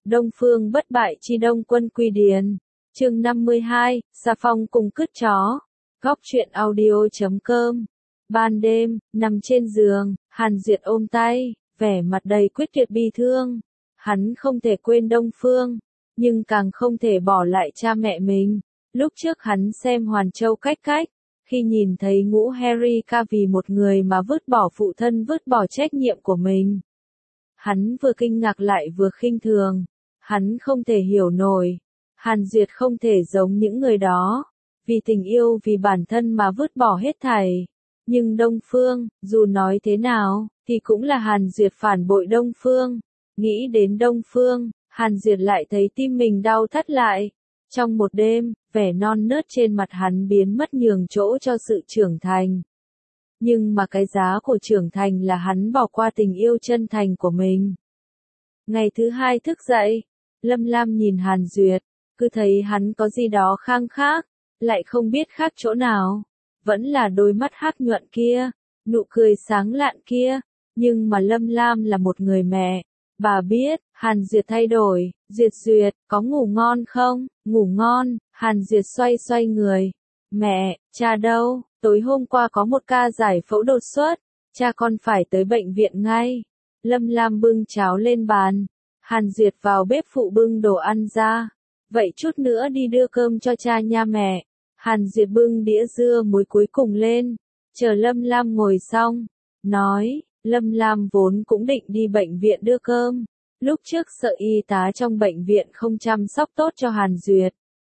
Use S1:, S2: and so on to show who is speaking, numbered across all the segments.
S1: Đông Phương bất bại chi Đông Quân Quy Điền. Chương 52, Gia Phong cùng cứt chó. Góc truyện audio.com. Ban đêm, nằm trên giường, Hàn Duyệt ôm tay, vẻ mặt đầy quyết tuyệt bi thương. Hắn không thể quên Đông Phương, nhưng càng không thể bỏ lại cha mẹ mình. Lúc trước hắn xem Hoàn Châu Cách Cách, khi nhìn thấy Ngũ Harry ca vì một người mà vứt bỏ phụ thân, vứt bỏ trách nhiệm của mình. Hắn vừa kinh ngạc lại vừa khinh thường. Hắn không thể hiểu nổi. Hàn Duyệt không thể giống những người đó. Vì tình yêu, vì bản thân mà vứt bỏ hết thảy. Nhưng Đông Phương, dù nói thế nào, thì cũng là Hàn Duyệt phản bội Đông Phương. Nghĩ đến Đông Phương, Hàn Duyệt lại thấy tim mình đau thắt lại. Trong một đêm, vẻ non nớt trên mặt hắn biến mất nhường chỗ cho sự trưởng thành. Nhưng mà cái giá của trưởng thành là hắn bỏ qua tình yêu chân thành của mình. Ngày thứ hai thức dậy, Lâm Lam nhìn Hàn Duyệt, cứ thấy hắn có gì đó khang khác, lại không biết khác chỗ nào. Vẫn là đôi mắt hắc nhuận kia, nụ cười sáng lạn kia, nhưng mà Lâm Lam là một người mẹ. Bà biết, Hàn Duyệt thay đổi. Duyệt, có ngủ ngon không? Ngủ ngon. Hàn Duyệt xoay người. Mẹ, cha đâu? Tối hôm qua có một ca giải phẫu đột xuất, cha con phải tới bệnh viện ngay. Lâm Lam bưng cháo lên bàn. Hàn Duyệt vào bếp phụ bưng đồ ăn ra. Vậy chút nữa đi đưa cơm cho cha nha mẹ. Hàn Duyệt bưng đĩa dưa muối cuối cùng lên, chờ Lâm Lam ngồi xong, nói. Lâm Lam vốn cũng định đi bệnh viện đưa cơm. Lúc trước sợ y tá trong bệnh viện không chăm sóc tốt cho Hàn Duyệt.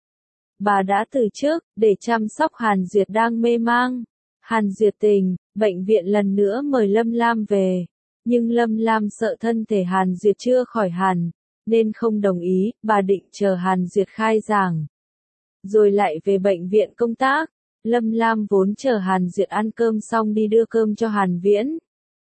S1: Bà đã từ chức, để chăm sóc Hàn Duyệt đang mê mang. Hàn Duyệt tỉnh, bệnh viện lần nữa mời Lâm Lam về. Nhưng Lâm Lam sợ thân thể Hàn Duyệt chưa khỏi hẳn, nên không đồng ý, bà định chờ Hàn Duyệt khai giảng. Rồi lại về bệnh viện công tác. Lâm Lam vốn chờ Hàn Duyệt ăn cơm xong đi đưa cơm cho Hàn Viễn.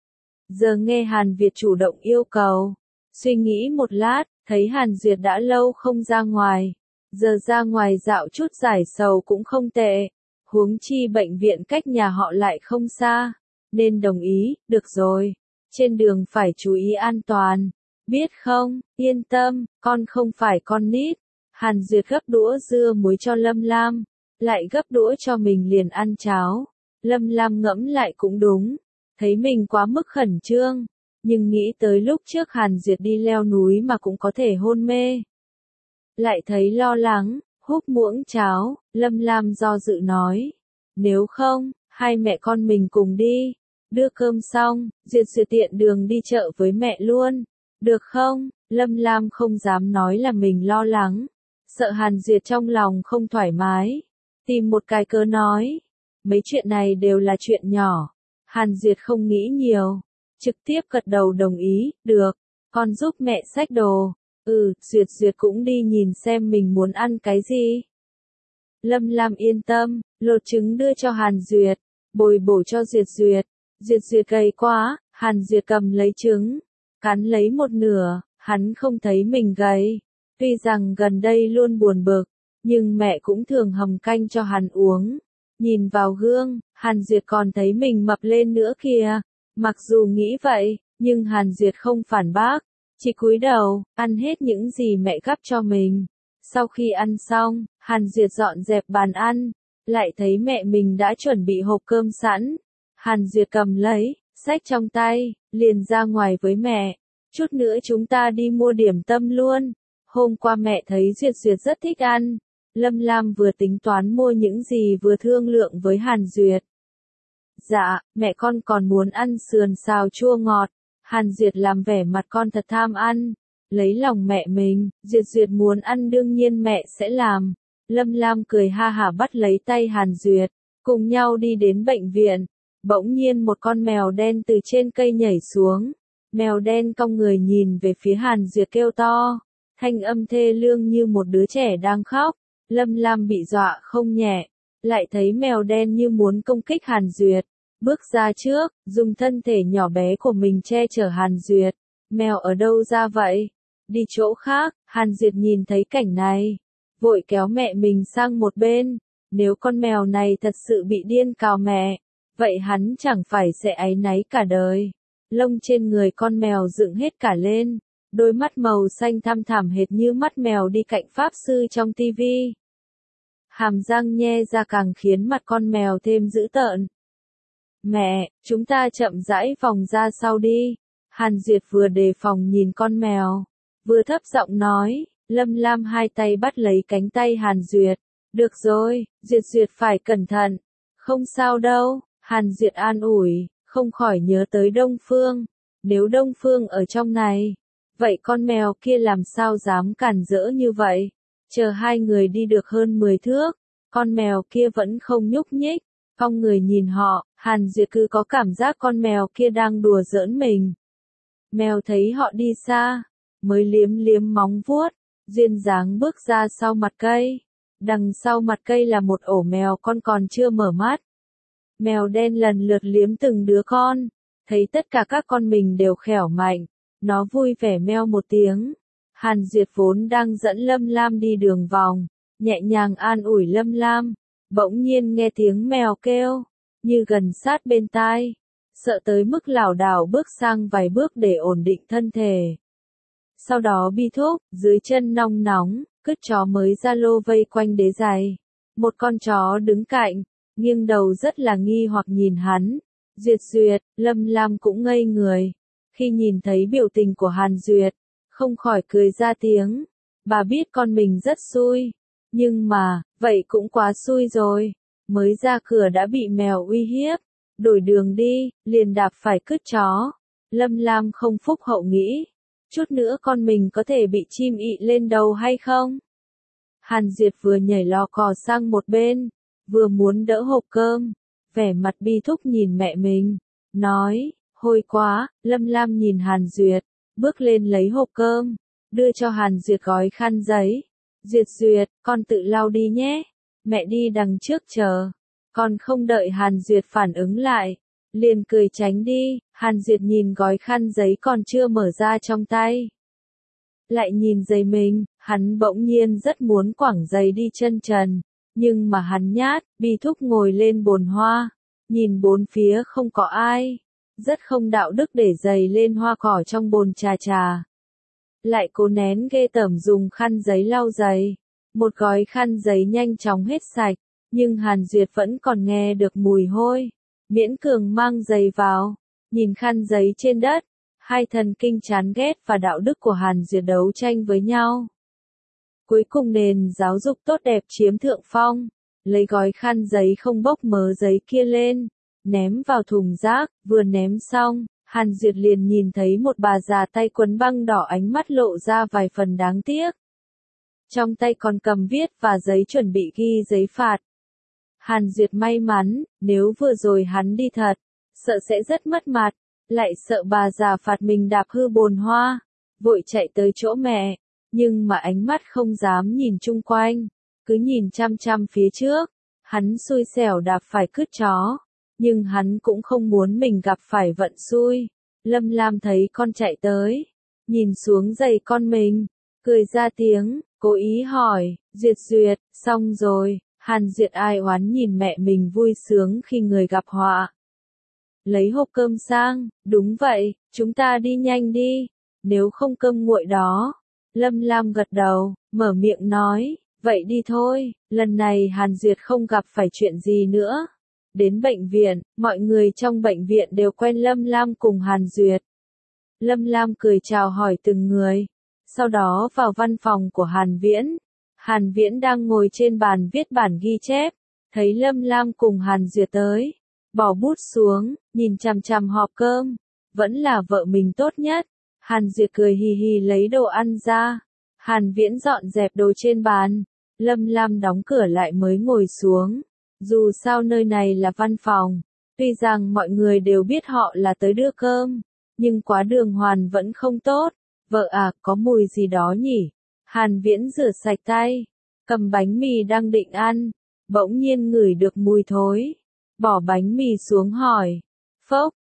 S1: Giờ nghe Hàn Việt chủ động yêu cầu, suy nghĩ một lát, thấy Hàn Duyệt đã lâu không ra ngoài, giờ ra ngoài dạo chút giải sầu cũng không tệ, huống chi bệnh viện cách nhà họ lại không xa, nên đồng ý. Được rồi, trên đường phải chú ý an toàn, biết không? Yên tâm, con không phải con nít. Hàn Duyệt gấp đũa dưa muối cho Lâm Lam, lại gấp đũa cho mình liền ăn cháo. Lâm Lam ngẫm lại cũng đúng. Thấy mình quá mức khẩn trương, nhưng nghĩ tới lúc trước Hàn Duyệt đi leo núi mà cũng có thể hôn mê. Lại thấy lo lắng, húp muỗng cháo, Lâm Lam do dự nói. Nếu không, hai mẹ con mình cùng đi. Đưa cơm xong, Duyệt tiện đường đi chợ với mẹ luôn. Được không? Lâm Lam không dám nói là mình lo lắng. Sợ Hàn Duyệt trong lòng không thoải mái. Tìm một cái cớ nói. Mấy chuyện này đều là chuyện nhỏ. Hàn Duyệt không nghĩ nhiều, trực tiếp gật đầu đồng ý. Được, con giúp mẹ xách đồ. Duyệt cũng đi nhìn xem mình muốn ăn cái gì. Lâm Lam yên tâm, lột trứng đưa cho Hàn Duyệt, bồi bổ cho Duyệt. Duyệt gầy quá, Hàn Duyệt cầm lấy trứng, cắn lấy một nửa, hắn không thấy mình gầy. Tuy rằng gần đây luôn buồn bực, nhưng mẹ cũng thường hầm canh cho hắn uống. Nhìn vào gương, Hàn Duyệt còn thấy mình mập lên nữa kìa. Mặc dù nghĩ vậy, nhưng Hàn Duyệt không phản bác, chỉ cúi đầu, ăn hết những gì mẹ gắp cho mình. Sau khi ăn xong, Hàn Duyệt dọn dẹp bàn ăn, lại thấy mẹ mình đã chuẩn bị hộp cơm sẵn. Hàn Duyệt cầm lấy, xách trong tay, liền ra ngoài với mẹ. Chút nữa chúng ta đi mua điểm tâm luôn. Hôm qua mẹ thấy Duyệt rất thích ăn. Lâm Lam vừa tính toán mua những gì vừa thương lượng với Hàn Duyệt. Dạ, mẹ con còn muốn ăn sườn xào chua ngọt. Hàn Duyệt làm vẻ mặt con thật tham ăn. Lấy lòng mẹ mình, Duyệt muốn ăn đương nhiên mẹ sẽ làm. Lâm Lam cười ha hả bắt lấy tay Hàn Duyệt, cùng nhau đi đến bệnh viện. Bỗng nhiên một con mèo đen từ trên cây nhảy xuống. Mèo đen cong người nhìn về phía Hàn Duyệt kêu to. Thanh âm thê lương như một đứa trẻ đang khóc. Lâm Lam bị dọa không nhẹ, lại thấy mèo đen như muốn công kích Hàn Duyệt. Bước ra trước, dùng thân thể nhỏ bé của mình che chở Hàn Duyệt. Mèo ở đâu ra vậy? Đi chỗ khác. Hàn Duyệt nhìn thấy cảnh này, vội kéo mẹ mình sang một bên. Nếu con mèo này thật sự bị điên cào mẹ, vậy hắn chẳng phải sẽ áy náy cả đời. Lông trên người con mèo dựng hết cả lên, đôi mắt màu xanh thăm thẳm hệt như mắt mèo đi cạnh pháp sư trong tivi. Hàm răng nhe ra càng khiến mặt con mèo thêm dữ tợn. Mẹ, chúng ta chậm rãi vòng ra sau đi. Hàn Duyệt vừa đề phòng nhìn con mèo, vừa thấp giọng nói. Lâm Lam hai tay bắt lấy cánh tay Hàn Duyệt. Được rồi, Duyệt phải cẩn thận. Không sao đâu, Hàn Duyệt an ủi, không khỏi nhớ tới Đông Phương. Nếu Đông Phương ở trong này, vậy con mèo kia làm sao dám cản rỡ như vậy? Chờ hai người đi được hơn 10 thước, con mèo kia vẫn không nhúc nhích. Cong người nhìn họ, Hàn Duyệt cứ có cảm giác con mèo kia đang đùa giỡn mình. Mèo thấy họ đi xa, mới liếm liếm móng vuốt, duyên dáng bước ra sau mặt cây. Đằng sau mặt cây là một ổ mèo con còn chưa mở mắt. Mèo đen lần lượt liếm từng đứa con, thấy tất cả các con mình đều khỏe mạnh, nó vui vẻ meo một tiếng. Hàn Duyệt vốn đang dẫn Lâm Lam đi đường vòng, nhẹ nhàng an ủi Lâm Lam, bỗng nhiên nghe tiếng mèo kêu, như gần sát bên tai, sợ tới mức lảo đảo bước sang vài bước để ổn định thân thể. Sau đó bi thúc, dưới chân nong nóng, cứt chó mới ra lô vây quanh đế giày. Một con chó đứng cạnh, nghiêng đầu rất là nghi hoặc nhìn hắn. Duyệt, Lâm Lam cũng ngây người. Khi nhìn thấy biểu tình của Hàn Duyệt, không khỏi cười ra tiếng. Bà biết con mình rất xui. Nhưng mà, vậy cũng quá xui rồi. Mới ra cửa đã bị mèo uy hiếp. Đổi đường đi, liền đạp phải cứt chó. Lâm Lam không phúc hậu nghĩ. Chút nữa con mình có thể bị chim ị lên đầu hay không? Hàn Duyệt vừa nhảy lò cò sang một bên, vừa muốn đỡ hộp cơm, vẻ mặt bi thúc nhìn mẹ mình, nói, hôi quá. Lâm Lam nhìn Hàn Duyệt, bước lên lấy hộp cơm, đưa cho Hàn Duyệt gói khăn giấy. Duyệt, con tự lau đi nhé, mẹ đi đằng trước chờ. Con không đợi Hàn Duyệt phản ứng lại, liền cười tránh đi. Hàn Duyệt nhìn gói khăn giấy còn chưa mở ra trong tay, lại nhìn giày mình, hắn bỗng nhiên rất muốn quẳng giày đi chân trần, nhưng mà hắn nhát, bi thúc ngồi lên bồn hoa, nhìn bốn phía không có ai, rất không đạo đức để giày lên hoa cỏ trong bồn trà. Lại cố nén ghê tởm dùng khăn giấy lau giày, một gói khăn giấy nhanh chóng hết sạch, nhưng Hàn Duyệt vẫn còn nghe được mùi hôi, miễn cường mang giày vào, nhìn khăn giấy trên đất. Hai thần kinh chán ghét và đạo đức của Hàn Duyệt đấu tranh với nhau. Cuối cùng nền giáo dục tốt đẹp chiếm thượng phong, lấy gói khăn giấy không bốc mớ giấy kia lên, ném vào thùng rác, vừa ném xong, Hàn Duyệt liền nhìn thấy một bà già tay quấn băng đỏ ánh mắt lộ ra vài phần đáng tiếc. Trong tay còn cầm viết và giấy chuẩn bị ghi giấy phạt. Hàn Duyệt may mắn, nếu vừa rồi hắn đi thật, sợ sẽ rất mất mặt. Lại sợ bà già phạt mình đạp hư bồn hoa, vội chạy tới chỗ mẹ, nhưng mà ánh mắt không dám nhìn chung quanh, cứ nhìn chăm chăm phía trước. Hắn xui xẻo đạp phải cứt chó, nhưng hắn cũng không muốn mình gặp phải vận xui. Lâm Lam thấy con chạy tới, nhìn xuống giày con mình, cười ra tiếng, cố ý hỏi, Duyệt, xong rồi. Hàn Duyệt ai oán nhìn mẹ mình vui sướng khi người gặp họa. Lấy hộp cơm sang, đúng vậy, chúng ta đi nhanh đi, nếu không cơm nguội đó. Lâm Lam gật đầu, mở miệng nói, vậy đi thôi. Lần này Hàn Duyệt không gặp phải chuyện gì nữa. Đến bệnh viện, mọi người trong bệnh viện đều quen Lâm Lam cùng Hàn Duyệt. Lâm Lam cười chào hỏi từng người, sau đó vào văn phòng của Hàn Viễn. Hàn Viễn đang ngồi trên bàn viết bản ghi chép, thấy Lâm Lam cùng Hàn Duyệt tới. Bỏ bút xuống, nhìn chằm chằm hộp cơm, vẫn là vợ mình tốt nhất. Hàn Duyệt cười hì hì lấy đồ ăn ra. Hàn Viễn dọn dẹp đồ trên bàn. Lâm Lam đóng cửa lại mới ngồi xuống. Dù sao nơi này là văn phòng, tuy rằng mọi người đều biết họ là tới đưa cơm, nhưng quá đường hoàn vẫn không tốt. Vợ à, có mùi gì đó nhỉ? Hàn Viễn rửa sạch tay, cầm bánh mì đang định ăn, bỗng nhiên ngửi được mùi thối. Bỏ bánh mì xuống hỏi. Phốc,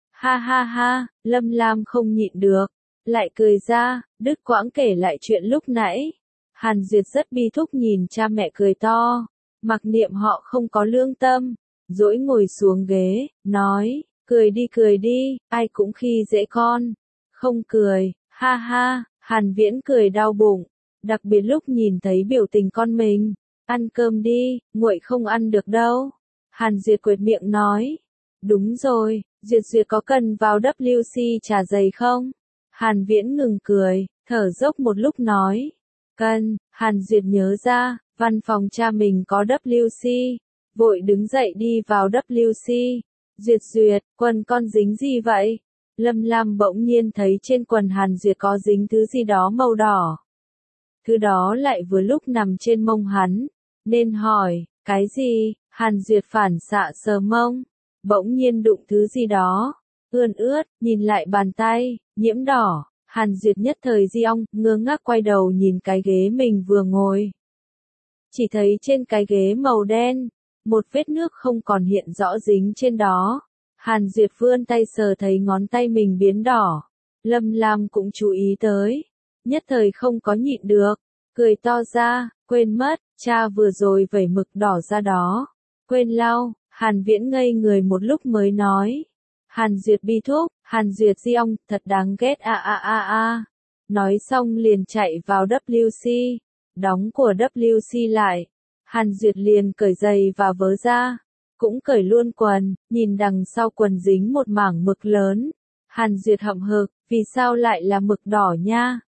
S1: ha, Lâm Lam không nhịn được, lại cười ra, đứt quãng kể lại chuyện lúc nãy. Hàn Duyệt rất bi thúc nhìn cha mẹ cười to, mặc niệm họ không có lương tâm, dỗi ngồi xuống ghế, nói, cười đi, ai cũng khi dễ con. Không cười, ha, Hàn Viễn cười đau bụng, đặc biệt lúc nhìn thấy biểu tình con mình. Ăn cơm đi, nguội không ăn được đâu. Hàn Duyệt quệt miệng nói. Đúng rồi, Duyệt có cần vào WC trà giày không? Hàn Viễn ngừng cười, thở dốc một lúc nói. Cần, Hàn Duyệt nhớ ra, văn phòng cha mình có WC. Vội đứng dậy đi vào WC. Duyệt, quần con dính gì vậy? Lâm Lam bỗng nhiên thấy trên quần Hàn Duyệt có dính thứ gì đó màu đỏ. Thứ đó lại vừa lúc nằm trên mông hắn, nên hỏi, cái gì? Hàn Duyệt phản xạ sờ mông, bỗng nhiên đụng thứ gì đó, ươn ướt, nhìn lại bàn tay, nhiễm đỏ. Hàn Duyệt nhất thời di ong, ngơ ngác quay đầu nhìn cái ghế mình vừa ngồi. Chỉ thấy trên cái ghế màu đen, một vết nước không còn hiện rõ dính trên đó. Hàn Duyệt vươn tay sờ thấy ngón tay mình biến đỏ. Lâm Lam cũng chú ý tới. Nhất thời không có nhịn được. Cười to ra, quên mất, cha vừa rồi vẩy mực đỏ ra đó. Quên lau, Hàn Viễn ngây người một lúc mới nói. Hàn Duyệt bi thúc, Hàn Duyệt di ong, thật đáng ghét a. Nói xong liền chạy vào WC. Đóng của WC lại. Hàn Duyệt liền cởi giày và vớ ra. Cũng cởi luôn quần, nhìn đằng sau quần dính một mảng mực lớn. Hàn Duyệt hậm hực, vì sao lại là mực đỏ nha?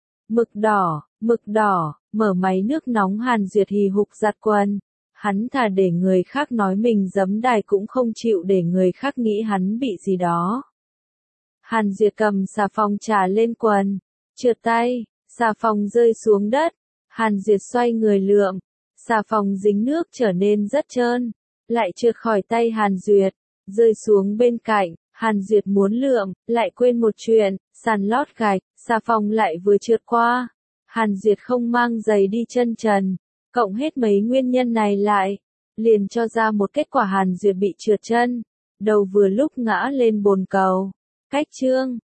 S1: Mực đỏ, mở máy nước nóng Hàn Duyệt hì hục giặt quần. Hắn thà để người khác nói mình giấm đài cũng không chịu để người khác nghĩ hắn bị gì đó. Hàn Duyệt cầm xà phòng trà lên quần, trượt tay, xà phòng rơi xuống đất. Hàn Duyệt xoay người lượm, xà phòng dính nước trở nên rất trơn, lại trượt khỏi tay Hàn Duyệt, rơi xuống bên cạnh. Hàn Duyệt muốn lượm, lại quên một chuyện, sàn lót gạch, xà phòng lại vừa trượt qua. Hàn Duyệt không mang giày đi chân trần, cộng hết mấy nguyên nhân này lại, liền cho ra một kết quả Hàn Duyệt bị trượt chân, đầu vừa lúc ngã lên bồn cầu. Cách chương